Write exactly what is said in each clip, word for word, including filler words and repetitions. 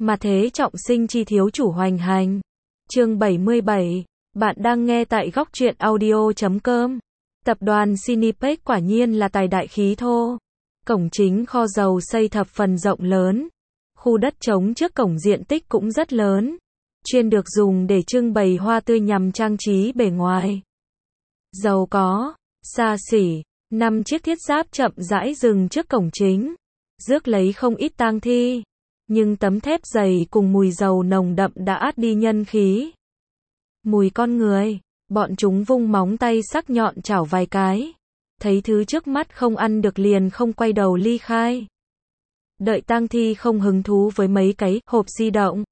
Mà thế trọng sinh chi thiếu chủ hoành hành. Chương bảy mươi bảy. Bạn đang nghe tại góc truyện audio chấm com. Tập đoàn Cineplex quả nhiên là tài đại khí thô. Cổng chính kho dầu xây thập phần rộng lớn. Khu đất trống trước cổng diện tích cũng rất lớn. Chuyên được dùng để trưng bày hoa tươi nhằm trang trí bề ngoài. Giàu có, xa xỉ, năm chiếc thiết giáp chậm rãi dừng trước cổng chính. Rước lấy không ít tang thi. Nhưng tấm thép dày cùng mùi dầu nồng đậm đã át đi nhân khí. Mùi con người, bọn chúng vung móng tay sắc nhọn chảo vài cái. Thấy thứ trước mắt không ăn được liền không quay đầu ly khai. Đợi tang thi không hứng thú với mấy cái hộp di động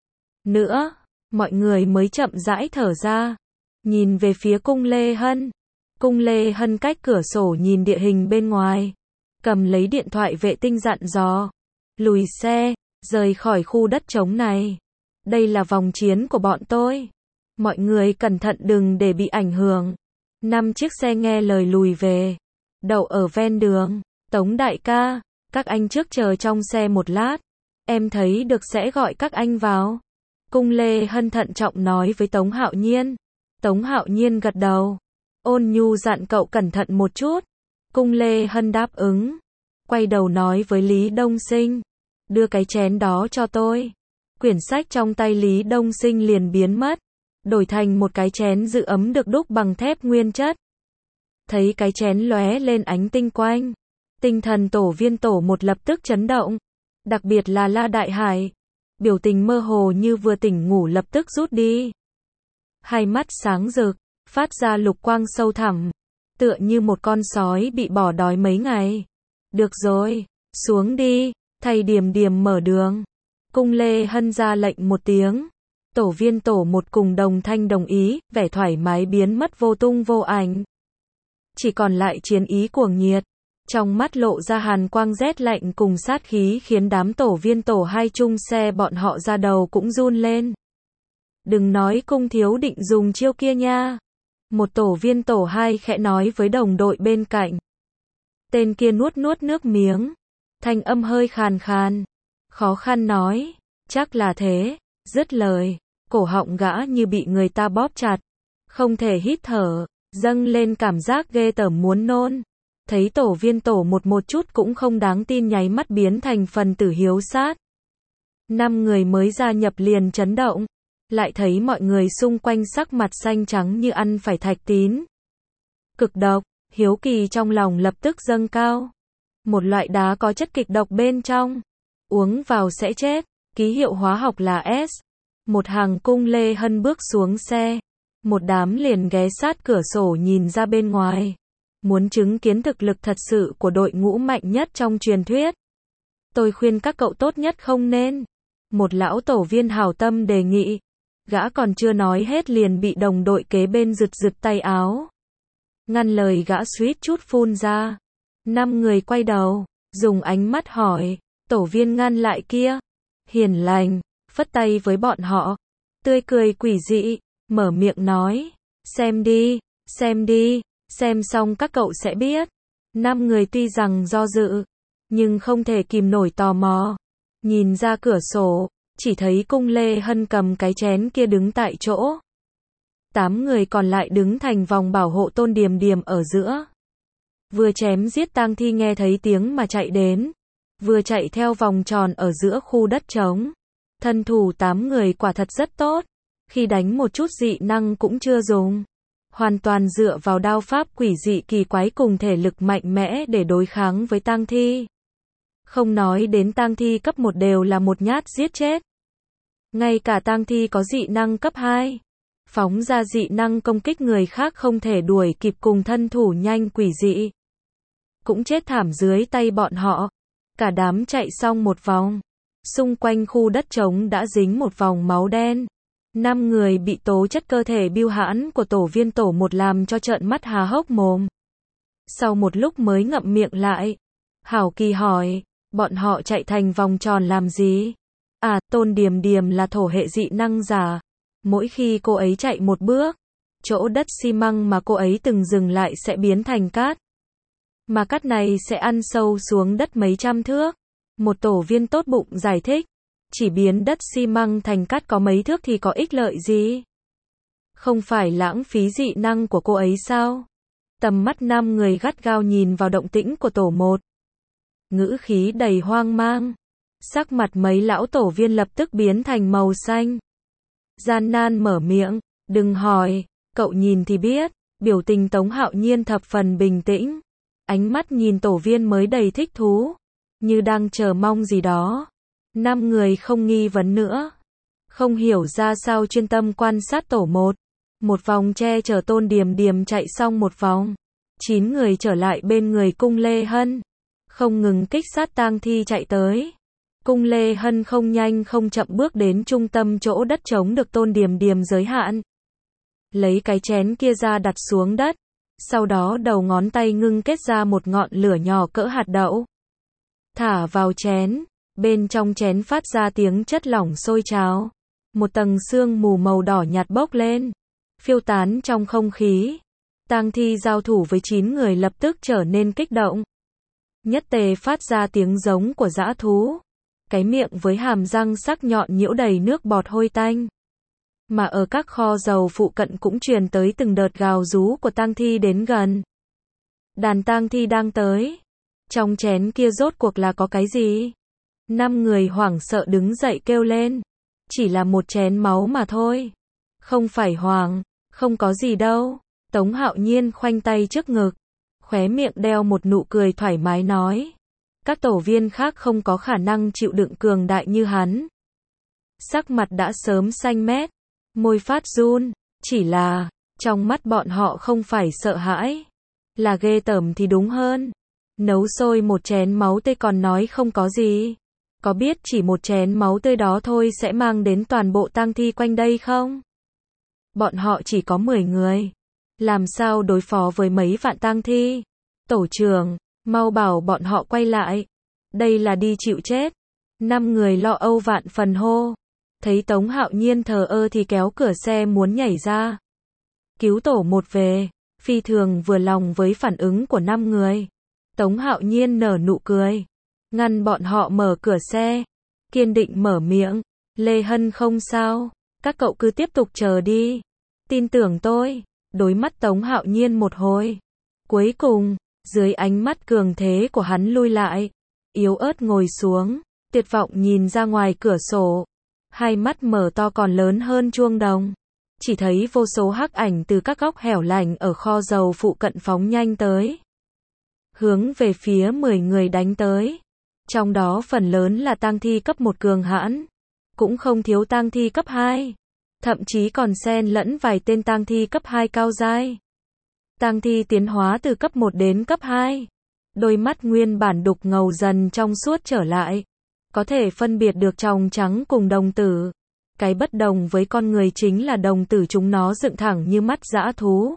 nữa, mọi người mới chậm rãi thở ra. Nhìn về phía cung Lê Hân. Cung Lê Hân cách cửa sổ nhìn địa hình bên ngoài. Cầm lấy điện thoại vệ tinh dặn dò. Lùi xe, rời khỏi khu đất trống này. Đây là vòng chiến của bọn tôi. Mọi người cẩn thận đừng để bị ảnh hưởng. Năm chiếc xe nghe lời lùi về. Đậu ở ven đường. Tống đại ca, các anh trước chờ trong xe một lát. Em thấy được sẽ gọi các anh vào. Cung Lê Hân thận trọng nói với Tống Hạo Nhiên. Tống Hạo Nhiên gật đầu. Ôn nhu dặn cậu cẩn thận một chút. Cung Lê Hân đáp ứng. Quay đầu nói với Lý Đông Sinh. Đưa cái chén đó cho tôi. Quyển sách trong tay Lý Đông Sinh liền biến mất. Đổi thành một cái chén giữ ấm được đúc bằng thép nguyên chất. Thấy cái chén lóe lên ánh tinh quang. Tinh thần tổ viên tổ một lập tức chấn động. Đặc biệt là La Đại Hải. Biểu tình mơ hồ như vừa tỉnh ngủ lập tức rút đi. Hai mắt sáng rực, phát ra lục quang sâu thẳm. Tựa như một con sói bị bỏ đói mấy ngày. Được rồi, xuống đi, thầy Điềm Điềm mở đường. Cung Lê Hân ra lệnh một tiếng. Tổ viên tổ một cùng đồng thanh đồng ý, vẻ thoải mái biến mất vô tung vô ảnh. Chỉ còn lại chiến ý cuồng nhiệt. Trong mắt lộ ra hàn quang rét lạnh cùng sát khí khiến đám tổ viên tổ hai chung xe bọn họ ra đầu cũng run lên. Đừng nói cung thiếu định dùng chiêu kia nha. Một tổ viên tổ hai khẽ nói với đồng đội bên cạnh. Tên kia nuốt nuốt nước miếng. Thanh âm hơi khàn khàn. Khó khăn nói. Chắc là thế. Dứt lời. Cổ họng gã như bị người ta bóp chặt. Không thể hít thở. Dâng lên cảm giác ghê tởm muốn nôn. Thấy tổ viên tổ một một chút cũng không đáng tin nháy mắt biến thành phần tử hiếu sát. Năm người mới gia nhập liền chấn động. Lại thấy mọi người xung quanh sắc mặt xanh trắng như ăn phải thạch tín. Cực độc, hiếu kỳ trong lòng lập tức dâng cao. Một loại đá có chất kịch độc bên trong. Uống vào sẽ chết. Ký hiệu hóa học là S. Một hàng Cung Lê Hân bước xuống xe. Một đám liền ghé sát cửa sổ nhìn ra bên ngoài. Muốn chứng kiến thực lực thật sự của đội ngũ mạnh nhất trong truyền thuyết. Tôi khuyên các cậu tốt nhất không nên. Một lão tổ viên hảo tâm đề nghị. Gã còn chưa nói hết liền bị đồng đội kế bên giật giật tay áo. Ngăn lời gã suýt chút phun ra. Năm người quay đầu, dùng ánh mắt hỏi. Tổ viên ngăn lại kia. Hiền lành, phất tay với bọn họ. Tươi cười quỷ dị, mở miệng nói. Xem đi, xem đi. Xem xong các cậu sẽ biết. Năm người tuy rằng do dự, nhưng không thể kìm nổi tò mò. Nhìn ra cửa sổ, chỉ thấy Cung Lê Hân cầm cái chén kia đứng tại chỗ. Tám người còn lại đứng thành vòng bảo hộ Tôn Điềm Điềm ở giữa. Vừa chém giết tang thi nghe thấy tiếng mà chạy đến. Vừa chạy theo vòng tròn ở giữa khu đất trống. Thân thủ tám người quả thật rất tốt. Khi đánh một chút dị năng cũng chưa dùng. Hoàn toàn dựa vào đao pháp quỷ dị kỳ quái cùng thể lực mạnh mẽ để đối kháng với tang thi. Không nói đến tang thi cấp một đều là một nhát giết chết. Ngay cả tang thi có dị năng cấp hai. Phóng ra dị năng công kích người khác không thể đuổi kịp cùng thân thủ nhanh quỷ dị. Cũng chết thảm dưới tay bọn họ. Cả đám chạy xong một vòng. Xung quanh khu đất trống đã dính một vòng máu đen. Năm người bị tố chất cơ thể bưu hãn của tổ viên tổ một làm cho trợn mắt há hốc mồm. Sau một lúc mới ngậm miệng lại. Hảo Kỳ hỏi, bọn họ chạy thành vòng tròn làm gì? À, Tôn Điềm Điềm là thổ hệ dị năng giả. Mỗi khi cô ấy chạy một bước, chỗ đất xi măng mà cô ấy từng dừng lại sẽ biến thành cát. Mà cát này sẽ ăn sâu xuống đất mấy trăm thước. Một tổ viên tốt bụng giải thích. Chỉ biến đất xi măng thành cát có mấy thước thì có ích lợi gì? Không phải lãng phí dị năng của cô ấy sao? Tầm mắt năm người gắt gao nhìn vào động tĩnh của tổ một. Ngữ khí đầy hoang mang. Sắc mặt mấy lão tổ viên lập tức biến thành màu xanh. Gian nan mở miệng, đừng hỏi, cậu nhìn thì biết. Biểu tình Tống Hạo Nhiên thập phần bình tĩnh. Ánh mắt nhìn tổ viên mới đầy thích thú, như đang chờ mong gì đó. Năm người không nghi vấn nữa. Không hiểu ra sao chuyên tâm quan sát tổ một. Một vòng che chở Tôn Điềm Điềm chạy xong một vòng. Chín người trở lại bên người Cung Lê Hân. Không ngừng kích sát tang thi chạy tới. Cung Lê Hân không nhanh không chậm bước đến trung tâm chỗ đất trống được Tôn Điềm Điềm giới hạn. Lấy cái chén kia ra đặt xuống đất. Sau đó đầu ngón tay ngưng kết ra một ngọn lửa nhỏ cỡ hạt đậu. Thả vào chén. Bên trong chén phát ra tiếng chất lỏng sôi trào. Một tầng sương mù màu đỏ nhạt bốc lên. Phiêu tán trong không khí. Tang thi giao thủ với chín người lập tức trở nên kích động. Nhất Tề phát ra tiếng giống của dã thú. Cái miệng với hàm răng sắc nhọn nhiễu đầy nước bọt hôi tanh. Mà ở các kho dầu phụ cận cũng truyền tới từng đợt gào rú của tang thi đến gần. Đàn tang thi đang tới. Trong chén kia rốt cuộc là có cái gì? Năm người hoảng sợ đứng dậy kêu lên. Chỉ là một chén máu mà thôi. Không phải Hoàng, không có gì đâu. Tống Hạo Nhiên khoanh tay trước ngực. Khóe miệng đeo một nụ cười thoải mái nói. Các tổ viên khác không có khả năng chịu đựng cường đại như hắn. Sắc mặt đã sớm xanh mét. Môi phát run. Chỉ là, trong mắt bọn họ không phải sợ hãi. Là ghê tởm thì đúng hơn. Nấu sôi một chén máu tươi còn nói không có gì. Có biết chỉ một chén máu tươi đó thôi sẽ mang đến toàn bộ tang thi quanh đây không? Bọn họ chỉ có mười người. Làm sao đối phó với mấy vạn tang thi? Tổ trưởng, mau bảo bọn họ quay lại. Đây là đi chịu chết. Năm người lo âu vạn phần hô. Thấy Tống Hạo Nhiên thờ ơ thì kéo cửa xe muốn nhảy ra. Cứu tổ một về. Phi thường vừa lòng với phản ứng của năm người. Tống Hạo Nhiên nở nụ cười. Ngăn bọn họ mở cửa xe. Kiên định mở miệng. Lê Hân không sao. Các cậu cứ tiếp tục chờ đi. Tin tưởng tôi. Đối mắt Tống Hạo Nhiên một hồi. Cuối cùng, dưới ánh mắt cường thế của hắn lui lại. Yếu ớt ngồi xuống. Tuyệt vọng nhìn ra ngoài cửa sổ. Hai mắt mở to còn lớn hơn chuông đồng. Chỉ thấy vô số hắc ảnh từ các góc hẻo lánh ở kho dầu phụ cận phóng nhanh tới. Hướng về phía mười người đánh tới. Trong đó phần lớn là tang thi cấp một cường hãn. Cũng không thiếu tang thi cấp hai. Thậm chí còn xen lẫn vài tên tang thi cấp hai cao giai. Tang thi tiến hóa từ cấp một đến cấp hai. Đôi mắt nguyên bản đục ngầu dần trong suốt trở lại. Có thể phân biệt được tròng trắng cùng đồng tử. Cái bất đồng với con người chính là đồng tử chúng nó dựng thẳng như mắt dã thú.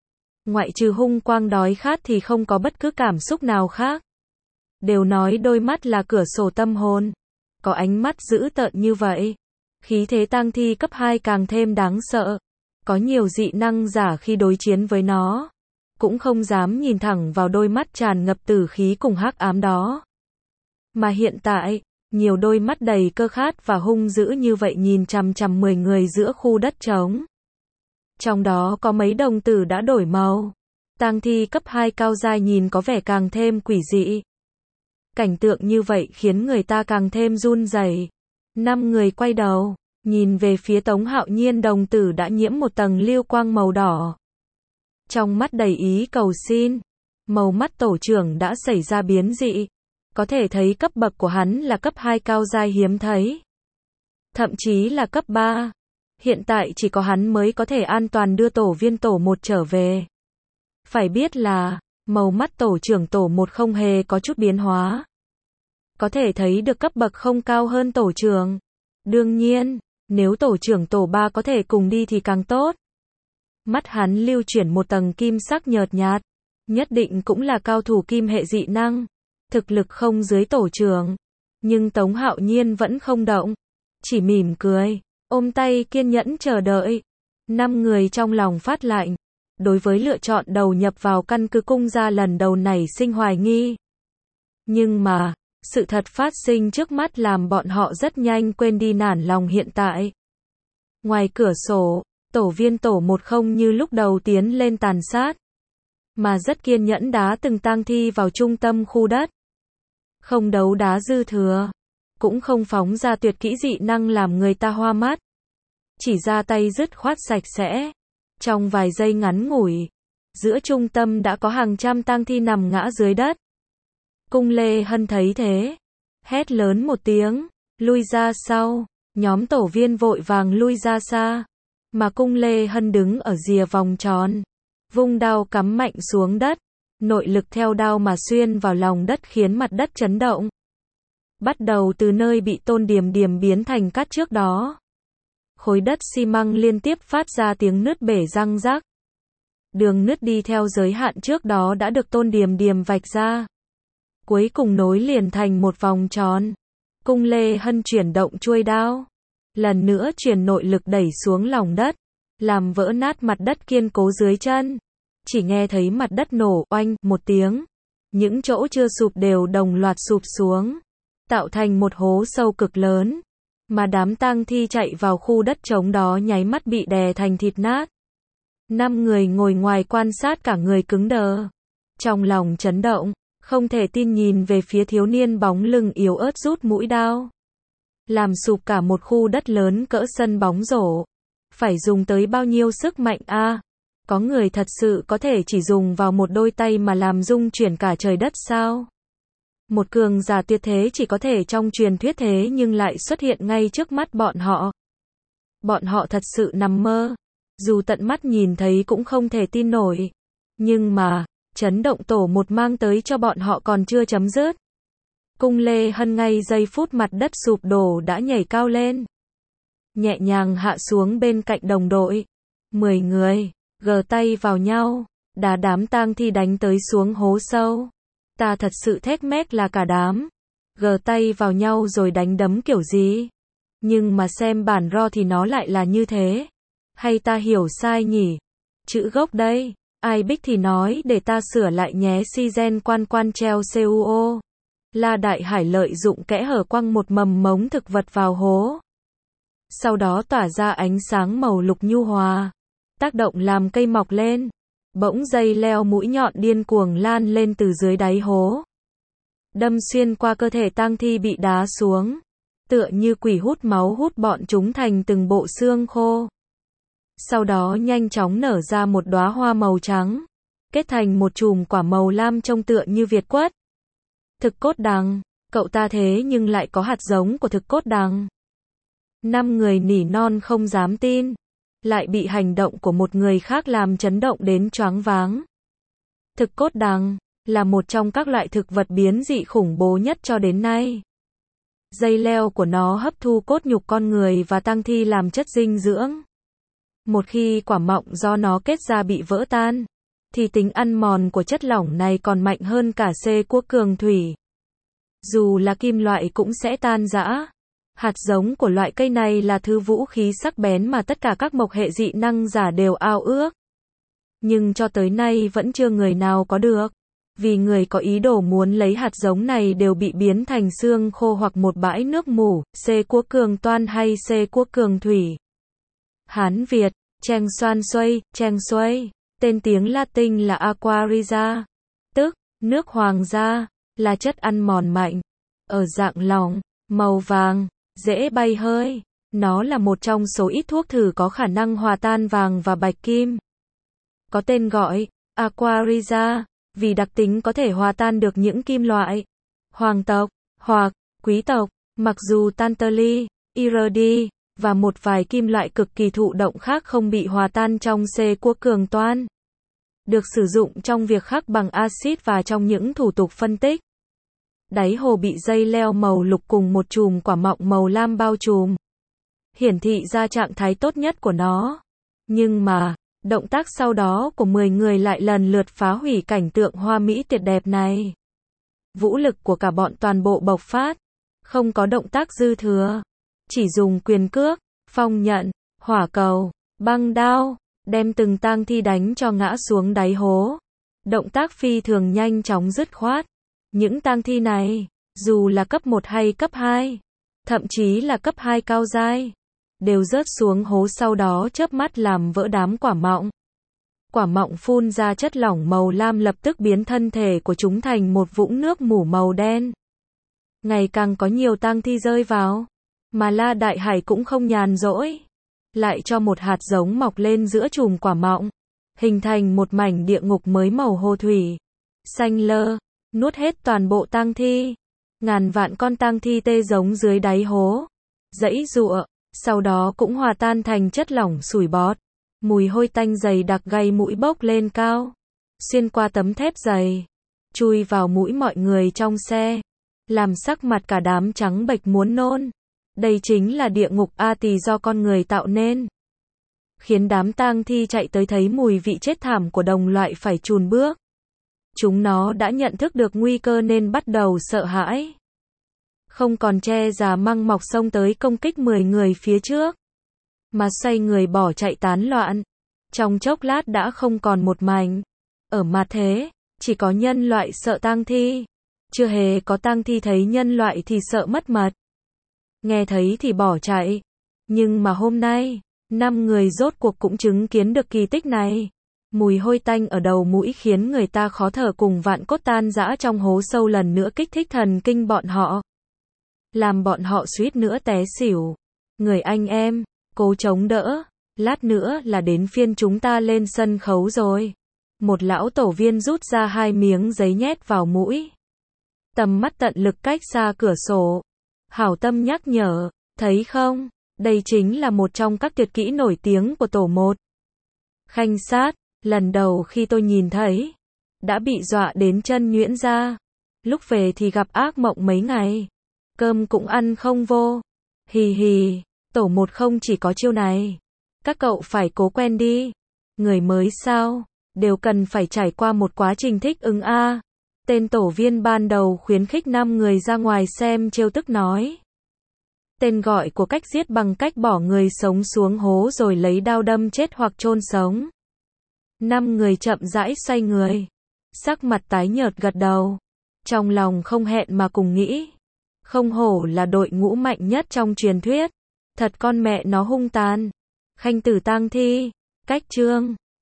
Ngoại trừ hung quang đói khát thì không có bất cứ cảm xúc nào khác. Đều nói đôi mắt là cửa sổ tâm hồn. Có ánh mắt dữ tợn như vậy. Khí thế tang thi cấp hai càng thêm đáng sợ. Có nhiều dị năng giả khi đối chiến với nó. Cũng không dám nhìn thẳng vào đôi mắt tràn ngập tử khí cùng hắc ám đó. Mà hiện tại, nhiều đôi mắt đầy cơ khát và hung dữ như vậy nhìn chằm chằm mười người giữa khu đất trống. Trong đó có mấy đồng tử đã đổi màu. Tang thi cấp hai cao giai nhìn có vẻ càng thêm quỷ dị. Cảnh tượng như vậy khiến người ta càng thêm run rẩy. Năm người quay đầu, nhìn về phía Tống Hạo Nhiên, đồng tử đã nhiễm một tầng lưu quang màu đỏ. Trong mắt đầy ý cầu xin. Màu mắt tổ trưởng đã xảy ra biến dị. Có thể thấy cấp bậc của hắn là cấp hai cao giai hiếm thấy. Thậm chí là cấp ba. Hiện tại chỉ có hắn mới có thể an toàn đưa tổ viên tổ một trở về. Phải biết là, màu mắt tổ trưởng tổ một không hề có chút biến hóa. Có thể thấy được cấp bậc không cao hơn tổ trưởng. Đương nhiên, nếu tổ trưởng tổ ba có thể cùng đi thì càng tốt. Mắt hắn lưu chuyển một tầng kim sắc nhợt nhạt. Nhất định cũng là cao thủ kim hệ dị năng. Thực lực không dưới tổ trưởng. Nhưng Tống Hạo Nhiên vẫn không động. Chỉ mỉm cười. Ôm tay kiên nhẫn chờ đợi. Năm người trong lòng phát lạnh. Đối với lựa chọn đầu nhập vào căn cứ cung gia lần đầu này sinh hoài nghi. Nhưng mà, Sự thật phát sinh trước mắt làm bọn họ rất nhanh quên đi nản lòng hiện tại. Ngoài cửa sổ, tổ viên tổ một không như lúc đầu tiến lên tàn sát, mà rất kiên nhẫn đá từng tang thi vào trung tâm khu đất. Không đấu đá dư thừa, cũng không phóng ra tuyệt kỹ dị năng làm người ta hoa mắt. Chỉ ra tay dứt khoát sạch sẽ. Trong vài giây ngắn ngủi, giữa trung tâm đã có hàng trăm tang thi nằm ngã dưới đất. Cung Lê Hân thấy thế, hét lớn một tiếng, lui ra sau. Nhóm tổ viên vội vàng lui ra xa, mà Cung Lê Hân đứng ở rìa vòng tròn, vung đao cắm mạnh xuống đất, nội lực theo đao mà xuyên vào lòng đất khiến mặt đất chấn động. Bắt đầu từ nơi bị Tôn Điềm Điềm biến thành cát trước đó, khối đất xi măng liên tiếp phát ra tiếng nứt bể răng rắc. Đường nứt đi theo giới hạn trước đó đã được Tôn Điềm Điềm vạch ra, cuối cùng nối liền thành một vòng tròn. Cung Lê Hân chuyển động chuôi đao, lần nữa truyền nội lực đẩy xuống lòng đất, làm vỡ nát mặt đất kiên cố dưới chân. Chỉ nghe thấy mặt đất nổ oanh một tiếng, những chỗ chưa sụp đều đồng loạt sụp xuống, tạo thành một hố sâu cực lớn, mà đám tang thi chạy vào khu đất trống đó nháy mắt bị đè thành thịt nát. Năm người ngồi ngoài quan sát cả người cứng đờ, trong lòng chấn động, không thể tin nhìn về phía thiếu niên bóng lưng yếu ớt rút mũi đao, làm sụp cả một khu đất lớn cỡ sân bóng rổ. Phải dùng tới bao nhiêu sức mạnh a? À? Có người thật sự có thể chỉ dùng vào một đôi tay mà làm rung chuyển cả trời đất sao? Một cường giả tuyệt thế chỉ có thể trong truyền thuyết thế nhưng lại xuất hiện ngay trước mắt bọn họ. Bọn họ thật sự nằm mơ, dù tận mắt nhìn thấy cũng không thể tin nổi. Nhưng mà, chấn động tổ một mang tới cho bọn họ còn chưa chấm dứt. Cung Lê Hân ngay giây phút mặt đất sụp đổ đã nhảy cao lên, nhẹ nhàng hạ xuống bên cạnh đồng đội. Mười người, gờ tay vào nhau, đá đám tang thi đánh tới xuống hố sâu. Ta thật sự thét mét là cả đám, gờ tay vào nhau rồi đánh đấm kiểu gì? Nhưng mà xem bản ro thì nó lại là như thế. Hay ta hiểu sai nhỉ? Chữ gốc đây, ai bích thì nói để ta sửa lại nhé. Si gen quan quan treo cuo. La Đại Hải lợi dụng kẽ hở quăng một mầm mống thực vật vào hố. Sau đó tỏa ra ánh sáng màu lục nhu hòa, tác động làm cây mọc lên. Bỗng dây leo mũi nhọn điên cuồng lan lên từ dưới đáy hố, đâm xuyên qua cơ thể tang thi bị đá xuống, tựa như quỷ hút máu hút bọn chúng thành từng bộ xương khô. Sau đó nhanh chóng nở ra một đóa hoa màu trắng, kết thành một chùm quả màu lam trông tựa như việt quất. Thực cốt đằng, cậu ta thế nhưng lại có hạt giống của thực cốt đằng. Năm người nỉ non không dám tin, lại bị hành động của một người khác làm chấn động đến choáng váng. Thực cốt đằng là một trong các loại thực vật biến dị khủng bố nhất cho đến nay. Dây leo của nó hấp thu cốt nhục con người và tang thi làm chất dinh dưỡng. Một khi quả mọng do nó kết ra bị vỡ tan, thì tính ăn mòn của chất lỏng này còn mạnh hơn cả C quốc cường thủy. Dù là kim loại cũng sẽ tan rã. Hạt giống của loại cây này là thứ vũ khí sắc bén mà tất cả các mộc hệ dị năng giả đều ao ước. Nhưng cho tới nay vẫn chưa người nào có được. Vì người có ý đồ muốn lấy hạt giống này đều bị biến thành xương khô hoặc một bãi nước mù, C quốc cường toan hay C quốc cường thủy. Hán Việt, Cheng Xoan Xuây, Cheng Xuây, tên tiếng Latin là Aqua Regia, tức, nước hoàng gia, là chất ăn mòn mạnh, ở dạng lỏng, màu vàng, dễ bay hơi. Nó là một trong số ít thuốc thử có khả năng hòa tan vàng và bạch kim. Có tên gọi, Aqua Regia, vì đặc tính có thể hòa tan được những kim loại, hoàng tộc, hoặc, quý tộc, mặc dù tantalum, iridium, và một vài kim loại cực kỳ thụ động khác không bị hòa tan trong C quốc cường toan. Được sử dụng trong việc khắc bằng axit và trong những thủ tục phân tích. Đáy hồ bị dây leo màu lục cùng một chùm quả mọng màu lam bao trùm, hiển thị ra trạng thái tốt nhất của nó. Nhưng mà, động tác sau đó của mười người lại lần lượt phá hủy cảnh tượng hoa mỹ tuyệt đẹp này. Vũ lực của cả bọn toàn bộ bộc phát, không có động tác dư thừa, chỉ dùng quyền cước, phong nhận, hỏa cầu, băng đao, đem từng tang thi đánh cho ngã xuống đáy hố. Động tác phi thường nhanh chóng dứt khoát. Những tang thi này, Dù là cấp một hay cấp hai, thậm chí là cấp hai cao giai, đều rớt xuống hố sau đó chớp mắt làm vỡ đám quả mọng. Quả mọng phun ra chất lỏng màu lam lập tức biến thân thể của chúng thành một vũng nước mủ màu đen. Ngày càng có nhiều tang thi rơi vào, mà La Đại Hải cũng không nhàn rỗi, lại cho một hạt giống mọc lên giữa chùm quả mọng, hình thành một mảnh địa ngục mới màu hồ thủy, xanh lơ, nuốt hết toàn bộ tang thi. Ngàn vạn con tang thi tê giống dưới đáy hố, giãy giụa, sau đó cũng hòa tan thành chất lỏng sủi bọt. Mùi hôi tanh dày đặc gây mũi bốc lên cao, xuyên qua tấm thép dày, chui vào mũi mọi người trong xe, làm sắc mặt cả đám trắng bệch muốn nôn. Đây chính là địa ngục A Tỳ do con người tạo nên, khiến đám tang thi chạy tới thấy mùi vị chết thảm của đồng loại phải chùn bước. Chúng nó đã nhận thức được nguy cơ nên bắt đầu sợ hãi, không còn che già măng mọc xông tới công kích mười người phía trước, mà xoay người bỏ chạy tán loạn. Trong chốc lát đã không còn một mảnh. Ở mặt thế, chỉ có nhân loại sợ tang thi, chưa hề có tang thi thấy nhân loại thì sợ mất mật, nghe thấy thì bỏ chạy. Nhưng mà hôm nay, năm người rốt cuộc cũng chứng kiến được kỳ tích này. Mùi hôi tanh ở đầu mũi khiến người ta khó thở, cùng vạn cốt tan rã trong hố sâu lần nữa kích thích thần kinh bọn họ, làm bọn họ suýt nữa té xỉu. Người anh em, cố chống đỡ, lát nữa là đến phiên chúng ta lên sân khấu rồi. Một lão tổ viên rút ra hai miếng giấy nhét vào mũi, tầm mắt tận lực cách xa cửa sổ, hảo tâm nhắc nhở, thấy không, đây chính là một trong các tuyệt kỹ nổi tiếng của tổ một. Khanh sát, lần đầu khi tôi nhìn thấy, đã bị dọa đến chân nhuyễn ra. Lúc về thì gặp ác mộng mấy ngày, cơm cũng ăn không vô. Hì hì, tổ một không chỉ có chiêu này, các cậu phải cố quen đi. Người mới sao, đều cần phải trải qua một quá trình thích ứng a. Tên tổ viên ban đầu khuyến khích năm người ra ngoài xem trêu tức nói. Tên gọi của cách giết bằng cách bỏ người sống xuống hố rồi lấy dao đâm chết hoặc chôn sống. Năm người chậm rãi xoay người, sắc mặt tái nhợt gật đầu, trong lòng không hẹn mà cùng nghĩ, không hổ là đội ngũ mạnh nhất trong truyền thuyết, thật con mẹ nó hung tàn. Khanh tử tang thi, cách chương